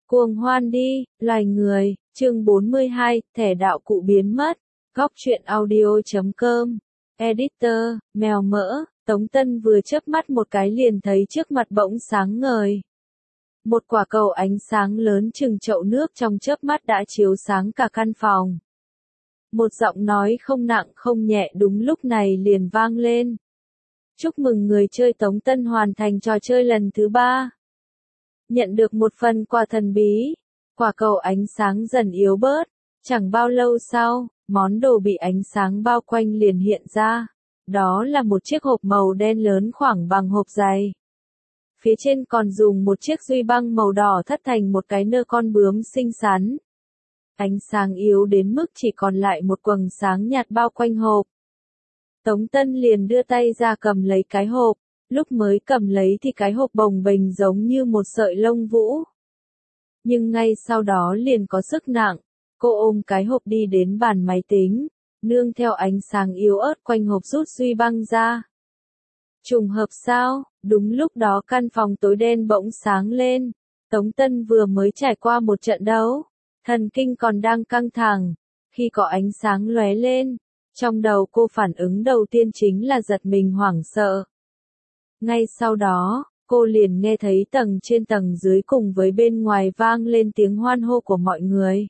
Cuồng hoan đi, loài người, chương 42, thẻ đạo cụ biến mất. Góc truyện audio.com. Editor, mèo mỡ, Tống Tân vừa chớp mắt một cái liền thấy trước mặt bỗng sáng ngời. Một quả cầu ánh sáng lớn chừng chậu nước trong chớp mắt đã chiếu sáng cả căn phòng. Một giọng nói không nặng không nhẹ đúng lúc này liền vang lên. Chúc mừng người chơi Tống Tân hoàn thành trò chơi lần thứ 3. Nhận được một phần quà thần bí. Quả cầu ánh sáng dần yếu bớt. Chẳng bao lâu sau, món đồ bị ánh sáng bao quanh liền hiện ra. Đó là một chiếc hộp màu đen lớn khoảng bằng hộp giày. Phía trên còn dùng một chiếc duy băng màu đỏ thắt thành một cái nơ con bướm xinh xắn. Ánh sáng yếu đến mức chỉ còn lại một quầng sáng nhạt bao quanh hộp. Tống Tân liền đưa tay ra cầm lấy cái hộp. Lúc mới cầm lấy thì cái hộp bồng bềnh giống như một sợi lông vũ. Nhưng ngay sau đó liền có sức nặng. Cô ôm cái hộp đi đến bàn máy tính. Nương theo ánh sáng yếu ớt quanh hộp rút duy băng ra. Trùng hợp sao? Đúng lúc đó căn phòng tối đen bỗng sáng lên. Tống Tân vừa mới trải qua một trận đấu. Thần kinh còn đang căng thẳng. Khi có ánh sáng lóe lên. Trong đầu cô phản ứng đầu tiên chính là giật mình hoảng sợ. Ngay sau đó, cô liền nghe thấy tầng trên tầng dưới cùng với bên ngoài vang lên tiếng hoan hô của mọi người.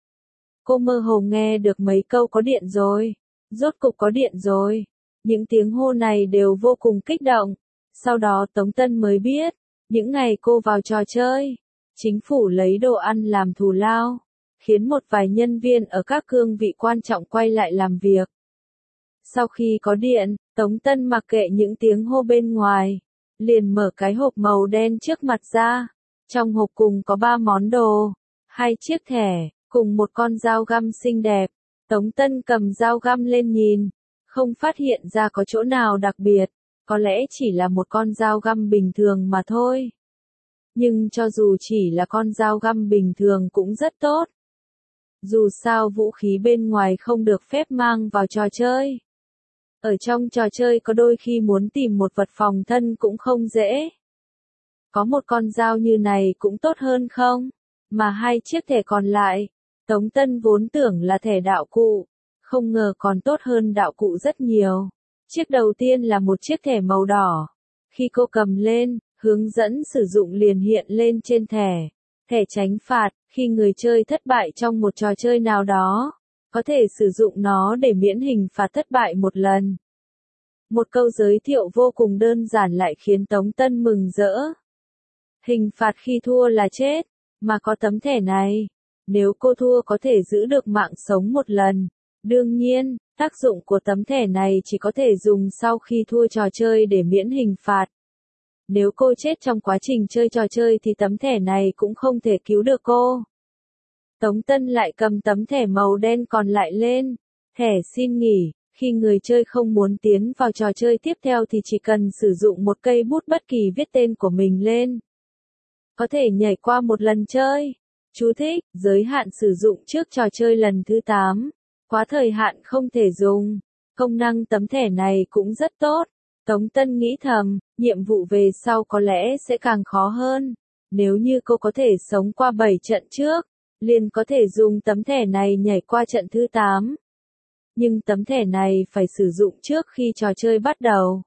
Cô mơ hồ nghe được mấy câu có điện rồi. Rốt cục có điện rồi. Những tiếng hô này đều vô cùng kích động. Sau đó Tống Tân mới biết, những ngày cô vào trò chơi, chính phủ lấy đồ ăn làm thù lao, khiến một vài nhân viên ở các cương vị quan trọng quay lại làm việc. Sau khi có điện, Tống Tân mặc kệ những tiếng hô bên ngoài, liền mở cái hộp màu đen trước mặt ra. Trong hộp cùng có 3 món đồ, 2 chiếc thẻ, cùng một con dao găm xinh đẹp. Tống Tân cầm dao găm lên nhìn, không phát hiện ra có chỗ nào đặc biệt, có lẽ chỉ là một con dao găm bình thường mà thôi. Nhưng cho dù chỉ là con dao găm bình thường cũng rất tốt. Dù sao vũ khí bên ngoài không được phép mang vào trò chơi. Ở trong trò chơi có đôi khi muốn tìm một vật phòng thân cũng không dễ. Có một con dao như này cũng tốt hơn không? Mà 2 chiếc thẻ còn lại, Tống Tân vốn tưởng là thẻ đạo cụ, không ngờ còn tốt hơn đạo cụ rất nhiều. Chiếc đầu tiên là một chiếc thẻ màu đỏ. Khi cô cầm lên, hướng dẫn sử dụng liền hiện lên trên thẻ. Thẻ tránh phạt, khi người chơi thất bại trong một trò chơi nào đó, có thể sử dụng nó để miễn hình phạt thất bại một lần. Một câu giới thiệu vô cùng đơn giản lại khiến Tống Tân mừng rỡ. Hình phạt khi thua là chết, mà có tấm thẻ này, nếu cô thua có thể giữ được mạng sống một lần. Đương nhiên, tác dụng của tấm thẻ này chỉ có thể dùng sau khi thua trò chơi để miễn hình phạt. Nếu cô chết trong quá trình chơi trò chơi thì tấm thẻ này cũng không thể cứu được cô. Tống Tân lại cầm tấm thẻ màu đen còn lại lên. Thẻ xin nghỉ, khi người chơi không muốn tiến vào trò chơi tiếp theo thì chỉ cần sử dụng một cây bút bất kỳ viết tên của mình lên. Có thể nhảy qua một lần chơi. Chú thích, giới hạn sử dụng trước trò chơi lần thứ 8. Quá thời hạn không thể dùng. Công năng tấm thẻ này cũng rất tốt. Tống Tân nghĩ thầm, nhiệm vụ về sau có lẽ sẽ càng khó hơn. Nếu như cô có thể sống qua 7 trận trước, liền có thể dùng tấm thẻ này nhảy qua trận thứ 8. Nhưng tấm thẻ này phải sử dụng trước khi trò chơi bắt đầu.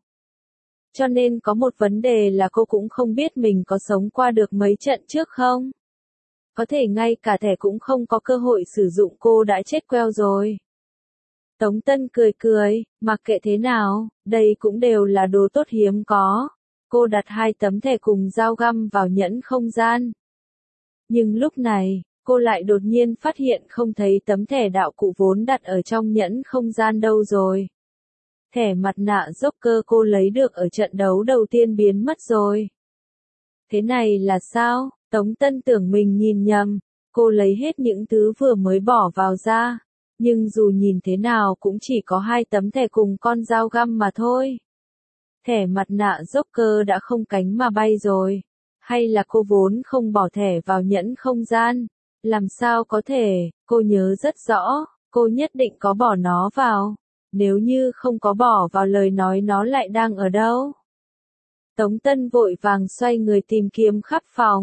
Cho nên có một vấn đề là cô cũng không biết mình có sống qua được mấy trận trước không. Có thể ngay cả thẻ cũng không có cơ hội sử dụng cô đã chết queo rồi. Tống Tân cười cười, mặc kệ thế nào, đây cũng đều là đồ tốt hiếm có. Cô đặt 2 tấm thẻ cùng dao găm vào nhẫn không gian. Nhưng lúc này, cô lại đột nhiên phát hiện không thấy tấm thẻ đạo cụ vốn đặt ở trong nhẫn không gian đâu rồi. Thẻ mặt nạ Joker cô lấy được ở trận đấu đầu tiên biến mất rồi. Thế này là sao? Tống Tân tưởng mình nhìn nhầm. Cô lấy hết những thứ vừa mới bỏ vào ra. Nhưng dù nhìn thế nào cũng chỉ có 2 tấm thẻ cùng con dao găm mà thôi. Thẻ mặt nạ Joker đã không cánh mà bay rồi. Hay là cô vốn không bỏ thẻ vào nhẫn không gian? Làm sao có thể, cô nhớ rất rõ, cô nhất định có bỏ nó vào. Nếu như không có bỏ vào lời nói nó lại đang ở đâu? Tống Tân vội vàng xoay người tìm kiếm khắp phòng.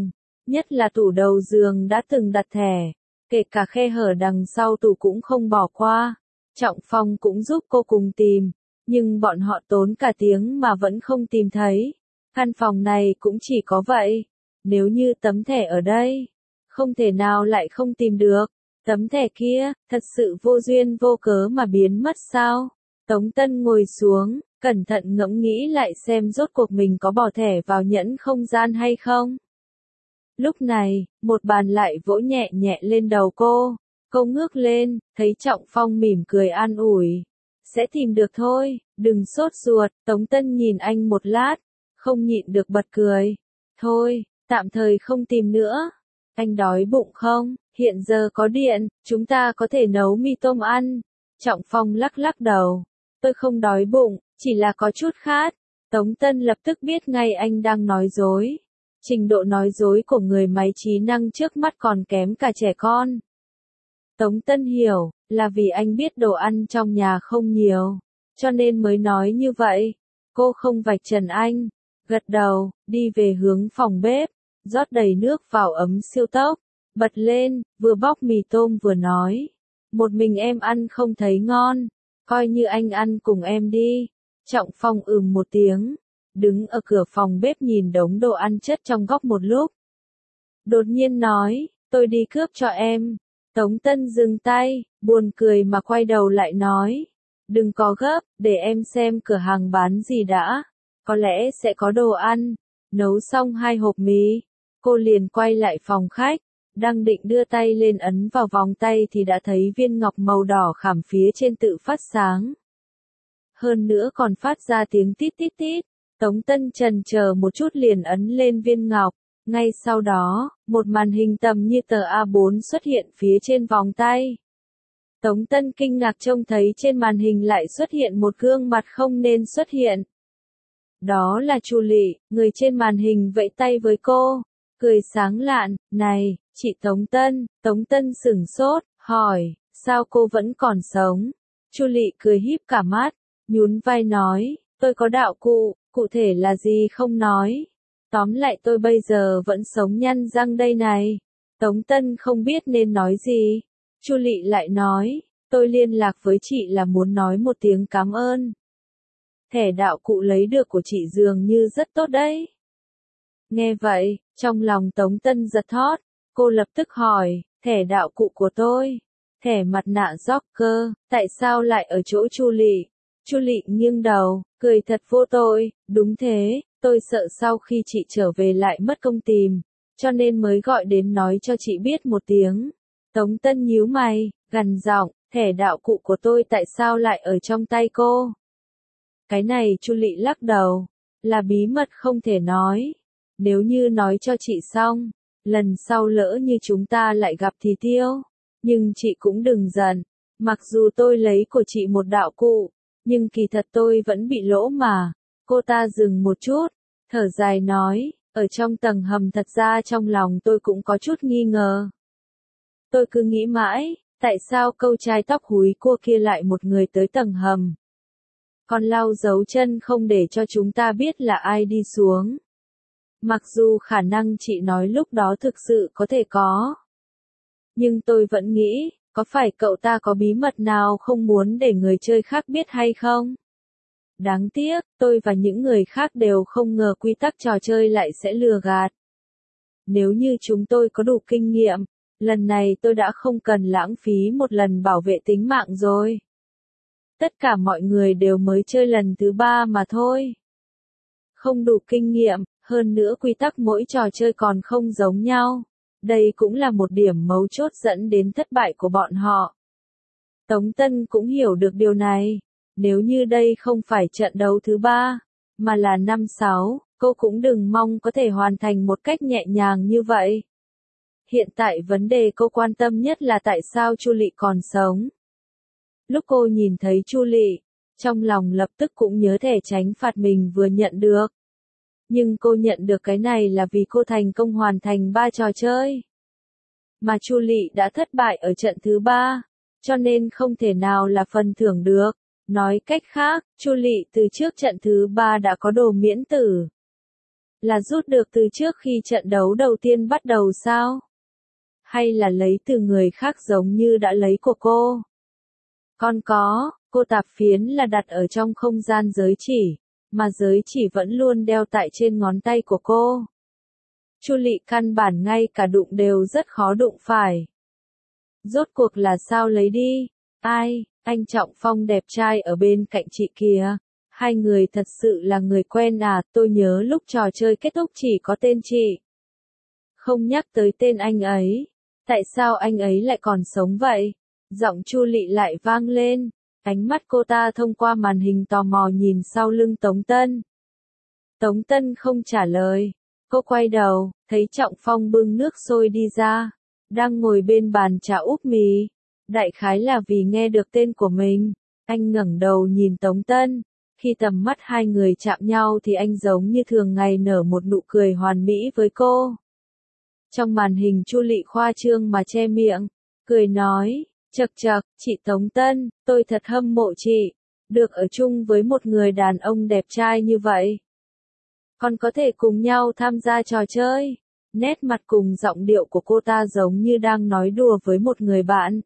Nhất là tủ đầu giường đã từng đặt thẻ, kể cả khe hở đằng sau tủ cũng không bỏ qua. Trọng Phong cũng giúp cô cùng tìm, nhưng bọn họ tốn cả tiếng mà vẫn không tìm thấy. Căn phòng này cũng chỉ có vậy. Nếu như tấm thẻ ở đây, không thể nào lại không tìm được. Tấm thẻ kia, thật sự vô duyên vô cớ mà biến mất sao? Tống Tân ngồi xuống, cẩn thận ngẫm nghĩ lại xem rốt cuộc mình có bỏ thẻ vào nhẫn không gian hay không. Lúc này, một bàn lại vỗ nhẹ nhẹ lên đầu cô. Cô ngước lên, thấy Trọng Phong mỉm cười an ủi. Sẽ tìm được thôi, đừng sốt ruột. Tống Tân nhìn anh một lát, không nhịn được bật cười. Thôi, tạm thời không tìm nữa. Anh đói bụng không? Hiện giờ có điện, chúng ta có thể nấu mì tôm ăn. Trọng Phong lắc lắc đầu. Tôi không đói bụng, chỉ là có chút khát. Tống Tân lập tức biết ngay anh đang nói dối. Trình độ nói dối của người máy trí năng trước mắt còn kém cả trẻ con. Tống Tân hiểu, là vì anh biết đồ ăn trong nhà không nhiều, cho nên mới nói như vậy. Cô không vạch trần anh, gật đầu, đi về hướng phòng bếp, rót đầy nước vào ấm siêu tốc, bật lên, vừa bóc mì tôm vừa nói. Một mình em ăn không thấy ngon, coi như anh ăn cùng em đi. Trọng Phong một tiếng, đứng ở cửa phòng bếp nhìn đống đồ ăn chất trong góc một lúc. Đột nhiên nói, tôi đi cướp cho em. Tống Tân dừng tay, buồn cười mà quay đầu lại nói. Đừng có gấp, để em xem cửa hàng bán gì đã. Có lẽ sẽ có đồ ăn. Nấu xong 2 hộp mì, cô liền quay lại phòng khách. Đang định đưa tay lên ấn vào vòng tay thì đã thấy viên ngọc màu đỏ khảm phía trên tự phát sáng. Hơn nữa còn phát ra tiếng tít tít tít. Tống Tân chần chờ một chút liền ấn lên viên ngọc. Ngay sau đó, một màn hình tầm như tờ A4 xuất hiện phía trên vòng tay. Tống Tân kinh ngạc trông thấy trên màn hình lại xuất hiện một gương mặt không nên xuất hiện. Đó là Chu Lị, người trên màn hình vẫy tay với cô, cười sáng lạn, này, chị Tống Tân. Tống Tân sửng sốt, hỏi, sao cô vẫn còn sống? Chu Lị cười híp cả mắt, nhún vai nói, tôi có đạo cụ, cụ thể là gì không nói. Tóm lại tôi bây giờ vẫn sống nhăn răng đây này. Tống Tân không biết nên nói gì. Chu Lị lại nói, tôi liên lạc với chị là muốn nói một tiếng cảm ơn. Thẻ đạo cụ lấy được của chị dường như rất tốt đấy. Nghe vậy, trong lòng Tống Tân giật thót, cô lập tức hỏi, thẻ đạo cụ của tôi, thẻ mặt nạ Joker, tại sao lại ở chỗ Chu Lị? Chu Lị nghiêng đầu, cười thật vô tội, đúng thế, tôi sợ sau khi chị trở về lại mất công tìm, cho nên mới gọi đến nói cho chị biết một tiếng. Tống Tân nhíu mày, gằn giọng, thẻ đạo cụ của tôi tại sao lại ở trong tay cô? Cái này Chu Lị lắc đầu, là bí mật không thể nói. Nếu như nói cho chị xong, lần sau lỡ như chúng ta lại gặp thì tiêu. Nhưng chị cũng đừng giận, mặc dù tôi lấy của chị một đạo cụ, nhưng kỳ thật tôi vẫn bị lỗ mà. Cô ta dừng một chút, thở dài nói, ở trong tầng hầm thật ra trong lòng tôi cũng có chút nghi ngờ. Tôi cứ nghĩ mãi, tại sao câu trai tóc húi cua kia lại một người tới tầng hầm? Còn lau dấu chân không để cho chúng ta biết là ai đi xuống. Mặc dù khả năng chị nói lúc đó thực sự có thể có. Nhưng tôi vẫn nghĩ, có phải cậu ta có bí mật nào không muốn để người chơi khác biết hay không? Đáng tiếc, tôi và những người khác đều không ngờ quy tắc trò chơi lại sẽ lừa gạt. Nếu như chúng tôi có đủ kinh nghiệm, lần này tôi đã không cần lãng phí một lần bảo vệ tính mạng rồi. Tất cả mọi người đều mới chơi lần thứ 3 mà thôi. Không đủ kinh nghiệm, hơn nữa quy tắc mỗi trò chơi còn không giống nhau. Đây cũng là một điểm mấu chốt dẫn đến thất bại của bọn họ. Tống Tân cũng hiểu được điều này. Nếu như đây không phải trận đấu thứ 3, mà là 5-6, cô cũng đừng mong có thể hoàn thành một cách nhẹ nhàng như vậy. Hiện tại vấn đề cô quan tâm nhất là tại sao Chu Lị còn sống. Lúc cô nhìn thấy Chu Lị, trong lòng lập tức cũng nhớ thẻ tránh phạt mình vừa nhận được. Nhưng cô nhận được cái này là vì cô thành công hoàn thành 3 trò chơi. Mà Chu Lị đã thất bại ở trận thứ 3, cho nên không thể nào là phần thưởng được. Nói cách khác, Chu Lị từ trước trận thứ 3 đã có đồ miễn tử. Là rút được từ trước khi trận đấu đầu tiên bắt đầu sao? Hay là lấy từ người khác giống như đã lấy của cô? Con có, cô tạp phiến là đặt ở trong không gian giới chỉ, mà giới chỉ vẫn luôn đeo tại trên ngón tay của cô. Chu Lị căn bản ngay cả đụng đều rất khó đụng phải. Rốt cuộc là sao lấy đi? Ai, anh Trọng Phong đẹp trai ở bên cạnh chị kìa. Hai người thật sự là người quen à, tôi nhớ lúc trò chơi kết thúc chỉ có tên chị. Không nhắc tới tên anh ấy. Tại sao anh ấy lại còn sống vậy? Giọng Chu Lị lại vang lên. Ánh mắt cô ta thông qua màn hình tò mò nhìn sau lưng Tống Tân. Tống Tân không trả lời. Cô quay đầu, thấy Trọng Phong bưng nước sôi đi ra. Đang ngồi bên bàn trà úp mì. Đại khái là vì nghe được tên của mình. Anh ngẩng đầu nhìn Tống Tân. Khi tầm mắt hai người chạm nhau thì anh giống như thường ngày nở một nụ cười hoàn mỹ với cô. Trong màn hình Chu Lị khoa trương mà che miệng, cười nói, chậc chậc, chị Tống Tân, tôi thật hâm mộ chị, được ở chung với một người đàn ông đẹp trai như vậy. Còn có thể cùng nhau tham gia trò chơi. Nét mặt cùng giọng điệu của cô ta giống như đang nói đùa với một người bạn.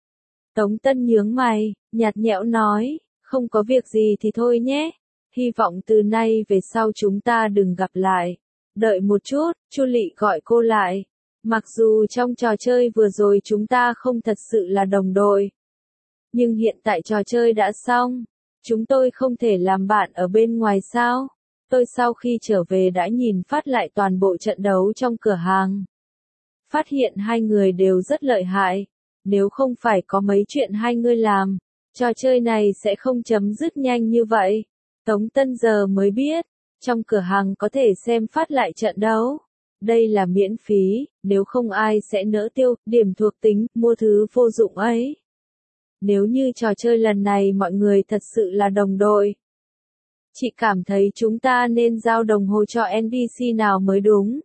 Tống Tân nhướng mày, nhạt nhẽo nói, không có việc gì thì thôi nhé, hy vọng từ nay về sau chúng ta đừng gặp lại. Đợi một chút, Chu Lị gọi cô lại. Mặc dù trong trò chơi vừa rồi chúng ta không thật sự là đồng đội, nhưng hiện tại trò chơi đã xong, chúng tôi không thể làm bạn ở bên ngoài sao? Tôi sau khi trở về đã nhìn phát lại toàn bộ trận đấu trong cửa hàng. Phát hiện hai người đều rất lợi hại. Nếu không phải có mấy chuyện hai người làm, trò chơi này sẽ không chấm dứt nhanh như vậy. Tống Tân giờ mới biết, trong cửa hàng có thể xem phát lại trận đấu. Đây là miễn phí, nếu không ai sẽ nỡ tiêu điểm thuộc tính, mua thứ vô dụng ấy. Nếu như trò chơi lần này mọi người thật sự là đồng đội, chị cảm thấy chúng ta nên giao đồng hồ cho NPC nào mới đúng.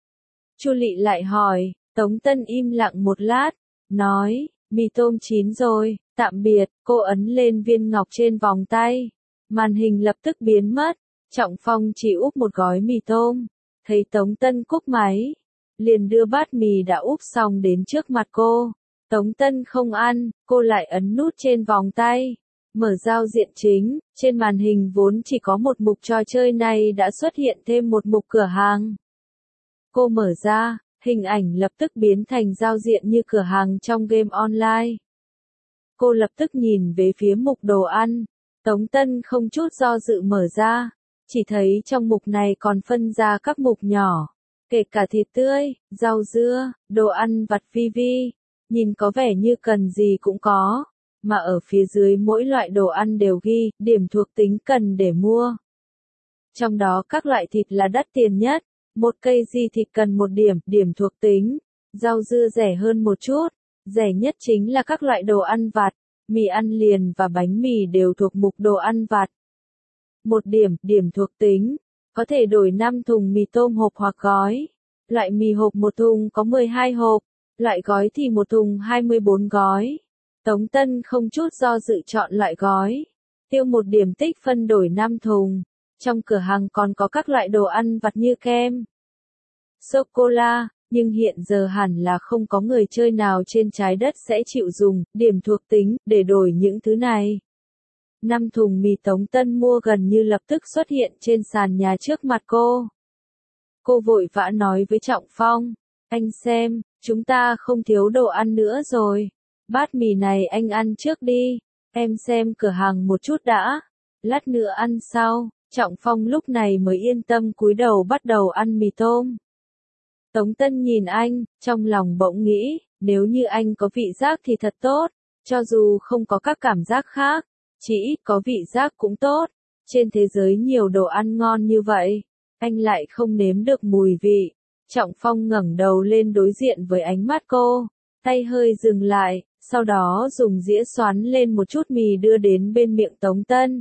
Chu Lị lại hỏi, Tống Tân im lặng một lát, nói, mì tôm chín rồi, tạm biệt, cô ấn lên viên ngọc trên vòng tay. Màn hình lập tức biến mất, Trọng Phong chỉ úp một gói mì tôm, thấy Tống Tân cúp máy, liền đưa bát mì đã úp xong đến trước mặt cô. Tống Tân không ăn, cô lại ấn nút trên vòng tay. Mở giao diện chính, trên màn hình vốn chỉ có một mục trò chơi này đã xuất hiện thêm một mục cửa hàng. Cô mở ra, hình ảnh lập tức biến thành giao diện như cửa hàng trong game online. Cô lập tức nhìn về phía mục đồ ăn. Tống Tân không chút do dự mở ra, chỉ thấy trong mục này còn phân ra các mục nhỏ, kể cả thịt tươi, rau dưa, đồ ăn vặt vi vi, nhìn có vẻ như cần gì cũng có, mà ở phía dưới mỗi loại đồ ăn đều ghi điểm thuộc tính cần để mua. Trong đó các loại thịt là đắt tiền nhất, một cây di thịt cần một điểm, điểm thuộc tính, rau dưa rẻ hơn một chút, rẻ nhất chính là các loại đồ ăn vặt. Mì ăn liền và bánh mì đều thuộc mục đồ ăn vặt. Một điểm, điểm thuộc tính, có thể đổi 5 thùng mì tôm hộp hoặc gói. Loại mì hộp một thùng có 12 hộp, loại gói thì một thùng 24 gói. Tống Tân không chút do dự chọn loại gói. Tiêu một điểm tích phân đổi 5 thùng. Trong cửa hàng còn có các loại đồ ăn vặt như kem, sô-cô-la. Nhưng hiện giờ hẳn là không có người chơi nào trên trái đất sẽ chịu dùng điểm thuộc tính để đổi những thứ này. 5 thùng mì Tống Tân mua gần như lập tức xuất hiện trên sàn nhà trước mặt cô. Cô vội vã nói với Trọng Phong, anh xem, chúng ta không thiếu đồ ăn nữa rồi. Bát mì này anh ăn trước đi, em xem cửa hàng một chút đã, lát nữa ăn sau. Trọng Phong lúc này mới yên tâm cúi đầu bắt đầu ăn mì tôm. Tống Tân nhìn anh, trong lòng bỗng nghĩ, nếu như anh có vị giác thì thật tốt, cho dù không có các cảm giác khác, chỉ ít có vị giác cũng tốt. Trên thế giới nhiều đồ ăn ngon như vậy, anh lại không nếm được mùi vị. Trọng Phong ngẩng đầu lên đối diện với ánh mắt cô, tay hơi dừng lại, sau đó dùng dĩa xoắn lên một chút mì đưa đến bên miệng Tống Tân.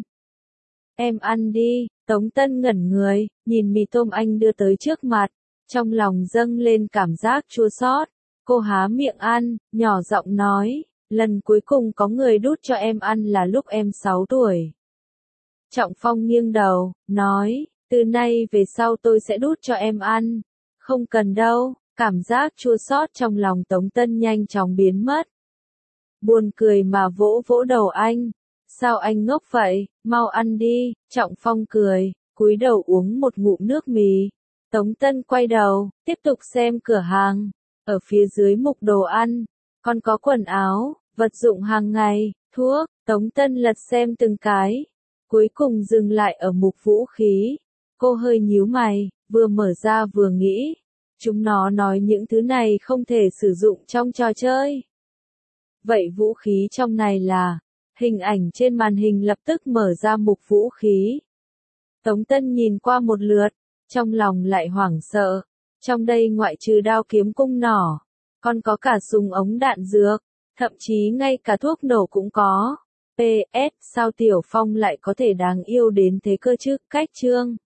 Em ăn đi, Tống Tân ngẩn người, nhìn mì tôm anh đưa tới trước mặt. Trong lòng dâng lên cảm giác chua xót, cô há miệng ăn, nhỏ giọng nói, lần cuối cùng có người đút cho em ăn là lúc em 6 tuổi. Trọng Phong nghiêng đầu, nói, Từ nay về sau tôi sẽ đút cho em ăn. Không cần đâu, cảm giác chua xót trong lòng Tống Tân nhanh chóng biến mất. Buồn cười mà vỗ vỗ đầu anh. Sao anh ngốc vậy, mau ăn đi, Trọng Phong cười, cúi đầu uống một ngụm nước mì. Tống Tân quay đầu, tiếp tục xem cửa hàng. Ở phía dưới mục đồ ăn, còn có quần áo, vật dụng hàng ngày, thuốc. Tống Tân lật xem từng cái, cuối cùng dừng lại ở mục vũ khí. Cô hơi nhíu mày, vừa mở ra vừa nghĩ. Chúng nó nói những thứ này không thể sử dụng trong trò chơi. Vậy vũ khí trong này là? Hình ảnh trên màn hình lập tức mở ra mục vũ khí. Tống Tân nhìn qua một lượt, trong lòng lại hoảng sợ. Trong đây ngoại trừ đao kiếm cung nỏ, còn có cả súng ống đạn dược, thậm chí ngay cả thuốc nổ cũng có. PS, sao Tiểu Phong lại có thể đáng yêu đến thế cơ chứ? Cách chương